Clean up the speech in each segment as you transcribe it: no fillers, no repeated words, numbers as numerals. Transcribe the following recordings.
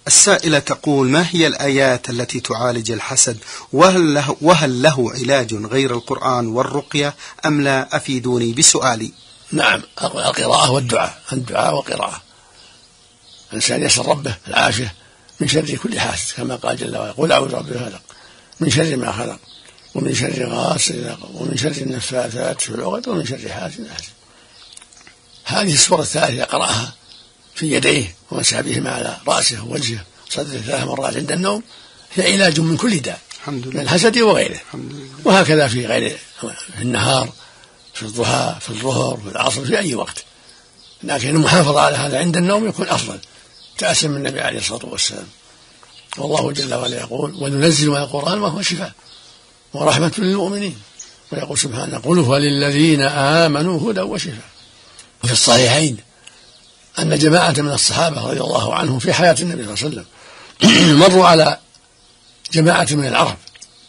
السائلة تقول: ما هي الآيات التي تعالج الحسد، وهل له علاج غير القرآن والرقية أم لا؟ أفيدوني بسؤالي. نعم، القراءة والدعاء، الدعاء والقراءة. الإنسان يسأل ربه العافية من شر كل حاسد، كما قال جل وعلا: قل أعوذ برب الفلق من شر ما خلق ومن شر غاسق إذا وقب ومن شر النفاثات في العقد ومن شر حاسد حسد. هذه السورة الثالثة يقرأها في يديه ومسح بهما على رأسه ووجهه وصدره 3 مرات عند النوم، هي علاج من كل داء من الحسد وغيره. وهكذا في غير في النهار، في الضحى، في الظهر، في العصر، في أي وقت، لكن المحافظة على هذا عند النوم يكون أفضل تأسم من النبي عليه الصلاة والسلام. والله جل وعلا يقول: وننزل من القرآن ما هو شفاء ورحمة للمؤمنين. ويقول سبحانه: قل هو للذين آمنوا هدى وشفاء. وفي الصحيحين أن جماعة من الصحابة رضي الله عنهم في حياة النبي صلى الله عليه وسلم مروا على جماعة من العرب،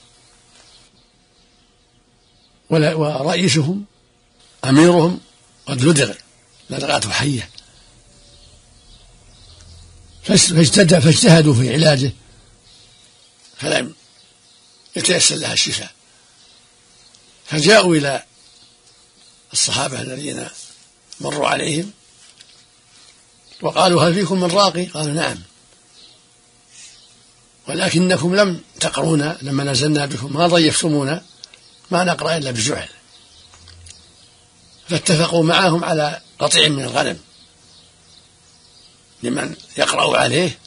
ورئيسهم أميرهم قد لدغته حية، فاجتهدوا في علاجه فلم يتيسر لها الشفاء، فجاءوا إلى الصحابة الذين مروا عليهم وقالوا: هل فيكم من راقي؟ قالوا: نعم، ولكنكم لم تقرونا لما نزلنا بكم، ما ضيفتمونا، ما نقرأ إلا بزعل. فاتفقوا معهم على قطيع من الغنم لمن يقرأ عليه،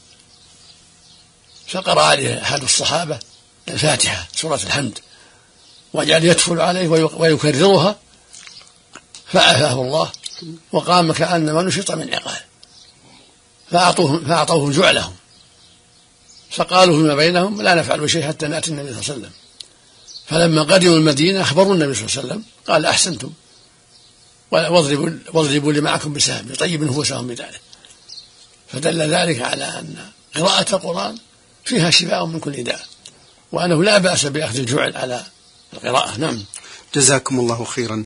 فقرأ عليه أحد الصحابة الفاتحة سورة الحمد وجعل يدخل عليه ويكررها، فعافاه الله وقام كأنما نشط من عقال، فأعطوه جعلهم، فقالوا فيما بينهم: لا نفعل شيء حتى نأتي النبي صلى الله عليه وسلم. فلما قدموا المدينة أخبروا النبي صلى الله عليه وسلم، قال: أحسنتم، واضربوا لي معكم بسهم يطيب نفوسهم بذلك. فدل ذلك على أن قراءة القرآن فيها شفاء من كل داء، وأنه لا بأس بأخذ الجعل على القراءة. نعم. جزاكم الله خيرا.